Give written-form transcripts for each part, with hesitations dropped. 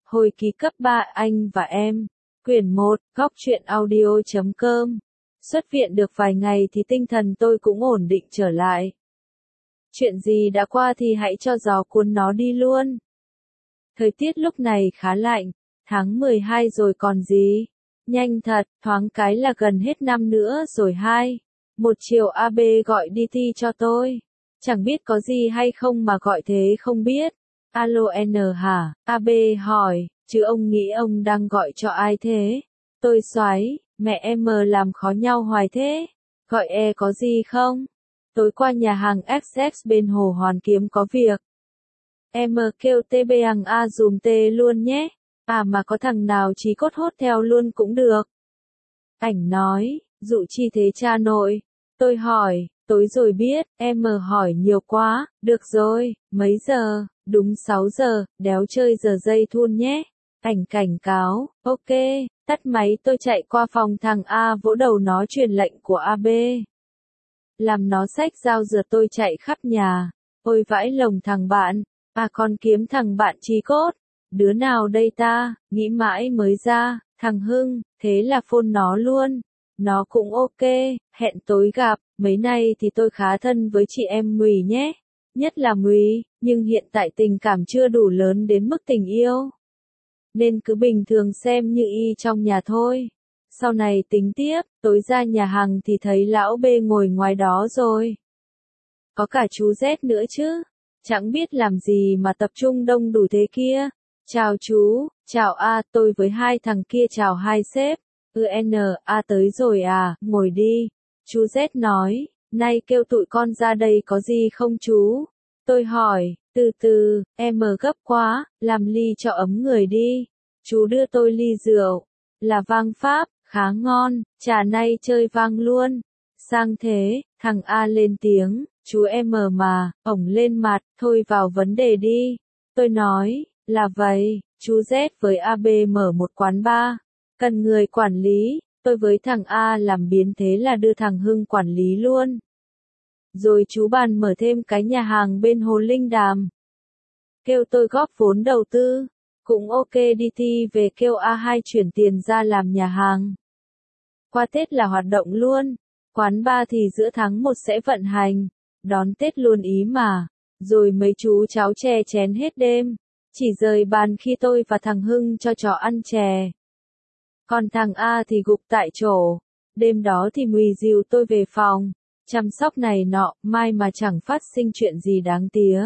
Hồi ký cấp 3 anh và em. Quyển 1, góc truyện audio.com. Xuất viện được vài ngày thì tinh thần tôi cũng ổn định trở lại. Chuyện gì đã qua thì hãy cho gió cuốn nó đi luôn. Thời tiết lúc này khá lạnh, tháng 12 rồi còn gì. Nhanh thật, thoáng cái là gần hết năm nữa rồi hai. Một chiều AB gọi đi thi cho tôi. Chẳng biết có gì hay không mà gọi thế không biết. Alo N hả? AB hỏi, chứ ông nghĩ ông đang gọi cho ai thế? Tôi xoáy, mẹ em làm khó nhau hoài thế. Gọi E có gì không? Tối qua nhà hàng XX bên Hồ Hoàn Kiếm có việc. Em kêu TB hàng A dùm T luôn nhé. À mà có thằng nào chí cốt hốt theo luôn cũng được. Ảnh nói, dụ chi thế cha nội. Tôi hỏi, tối rồi biết, em hỏi nhiều quá, được rồi, mấy giờ, đúng 6 giờ, đéo chơi giờ dây thun nhé. Ảnh cảnh cáo, ok, tắt máy tôi chạy qua phòng thằng A vỗ đầu nó truyền lệnh của AB. Làm nó xách dao rượt tôi chạy khắp nhà, ôi vãi lồng thằng bạn, à con kiếm thằng bạn chí cốt. Đứa nào đây ta, nghĩ mãi mới ra, thằng Hưng, thế là phone nó luôn. Nó cũng ok, hẹn tối gặp, mấy nay thì tôi khá thân với chị em Mùi nhé. Nhất là Mùi, nhưng hiện tại tình cảm chưa đủ lớn đến mức tình yêu. Nên cứ bình thường xem như y trong nhà thôi. Sau này tính tiếp, tối ra nhà hàng thì thấy lão B ngồi ngoài đó rồi. Có cả chú Z nữa chứ. Chẳng biết làm gì mà tập trung đông đủ thế kia. Chào chú, chào A, tôi với hai thằng kia chào hai sếp. N, A tới rồi à, ngồi đi. Chú Z nói, nay kêu tụi con ra đây có gì không chú? Tôi hỏi, từ từ, em gấp quá, làm ly cho ấm người đi. Chú đưa tôi ly rượu, là vang Pháp, khá ngon, trà nay chơi vang luôn. Sang thế, thằng A lên tiếng, chú em mà, ổng lên mặt, thôi vào vấn đề đi. Tôi nói, là vậy, chú Z với AB mở một quán bar. Cần người quản lý, tôi với thằng A làm biến thế là đưa thằng Hưng quản lý luôn. Rồi chú bàn mở thêm cái nhà hàng bên Hồ Linh Đàm. Kêu tôi góp vốn đầu tư, cũng ok đi thi về kêu A2 chuyển tiền ra làm nhà hàng. Qua Tết là hoạt động luôn, quán bar thì giữa tháng 1 sẽ vận hành, đón Tết luôn ý mà. Rồi mấy chú cháu chè chén hết đêm, chỉ rời bàn khi tôi và thằng Hưng cho chó ăn chè. Còn thằng A thì gục tại chỗ. Đêm đó thì Mùi dìu tôi về phòng, chăm sóc này nọ, mai mà chẳng phát sinh chuyện gì đáng tía.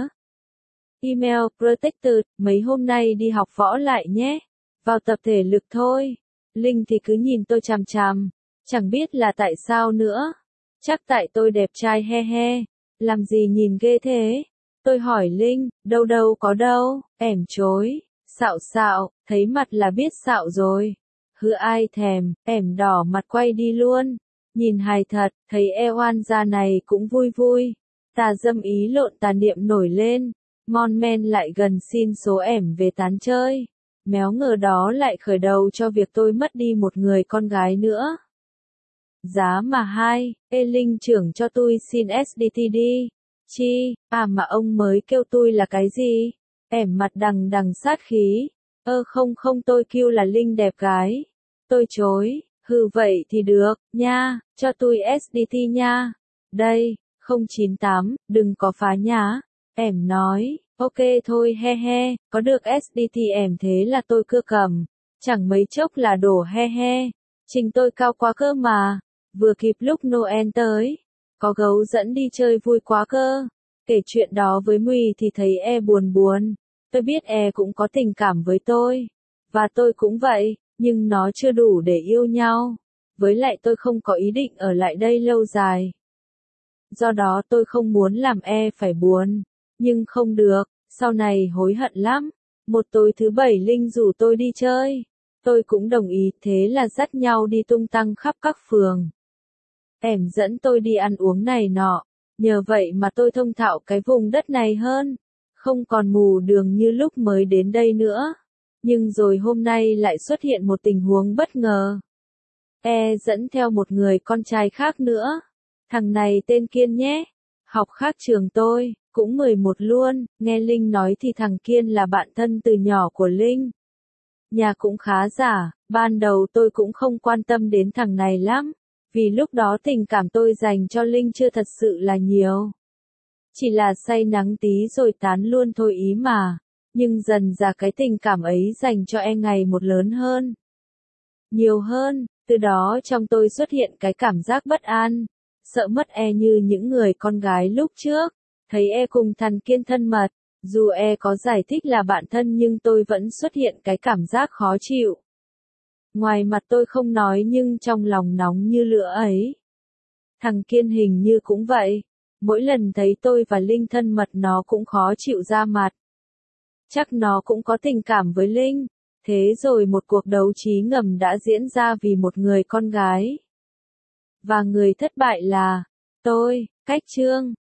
Email, Protected, mấy hôm nay đi học võ lại nhé. Vào tập thể lực thôi. Linh thì cứ nhìn tôi chằm chằm. Chẳng biết là tại sao nữa. Chắc tại tôi đẹp trai he he. Làm gì nhìn ghê thế? Tôi hỏi Linh, đâu đâu có đâu, ẻm chối. Xạo xạo, thấy mặt là biết xạo rồi. Hư ai thèm, ẻm đỏ mặt quay đi luôn. Nhìn hài thật, thấy eo oan da này cũng vui vui. Tà dâm ý lộn tà niệm nổi lên. Mon men lại gần xin số ẻm về tán chơi. Méo ngờ đó lại khởi đầu cho việc tôi mất đi một người con gái nữa. Giá mà hai, Linh trưởng cho tôi xin SDT đi. Chi, à mà ông mới kêu tôi là cái gì? Ẻm mặt đằng đằng sát khí. Không tôi kêu là Linh đẹp gái. Tôi chối, hừ vậy thì được, nha, cho tôi SDT nha. Đây, 098, đừng có phá nhá. Ẻm nói, ok thôi he he, có được SDT ẻm thế là tôi cưa cầm. Chẳng mấy chốc là đổ he he. Trình tôi cao quá cơ mà. Vừa kịp lúc Noel tới. Có gấu dẫn đi chơi vui quá cơ. Kể chuyện đó với Mùi thì thấy E buồn buồn. Tôi biết E cũng có tình cảm với tôi. Và tôi cũng vậy, nhưng nó chưa đủ để yêu nhau. Với lại tôi không có ý định ở lại đây lâu dài. Do đó tôi không muốn làm E phải buồn. Nhưng không được, sau này hối hận lắm. Một tối thứ bảy Linh rủ tôi đi chơi. Tôi cũng đồng ý, thế là dắt nhau đi tung tăng khắp các phường. Ẻm dẫn tôi đi ăn uống này nọ. Nhờ vậy mà tôi thông thạo cái vùng đất này hơn. Không còn mù đường như lúc mới đến đây nữa. Nhưng rồi hôm nay lại xuất hiện một tình huống bất ngờ. E dẫn theo một người con trai khác nữa. Thằng này tên Kiên nhé. Học khác trường tôi, cũng 11 luôn. Nghe Linh nói thì thằng Kiên là bạn thân từ nhỏ của Linh. Nhà cũng khá giả, ban đầu tôi cũng không quan tâm đến thằng này lắm, vì lúc đó tình cảm tôi dành cho Linh chưa thật sự là nhiều. Chỉ là say nắng tí rồi tán luôn thôi ý mà, nhưng dần dà cái tình cảm ấy dành cho E ngày một lớn hơn. Nhiều hơn, từ đó trong tôi xuất hiện cái cảm giác bất an, sợ mất E như những người con gái lúc trước, thấy E cùng thằng Kiên thân mật, dù E có giải thích là bạn thân nhưng tôi vẫn xuất hiện cái cảm giác khó chịu. Ngoài mặt tôi không nói nhưng trong lòng nóng như lửa ấy. Thằng Kiên hình như cũng vậy, mỗi lần thấy tôi và Linh thân mật nó cũng khó chịu ra mặt. Chắc nó cũng có tình cảm với Linh, thế rồi một cuộc đấu trí ngầm đã diễn ra vì một người con gái. Và người thất bại là tôi, Cách Trương.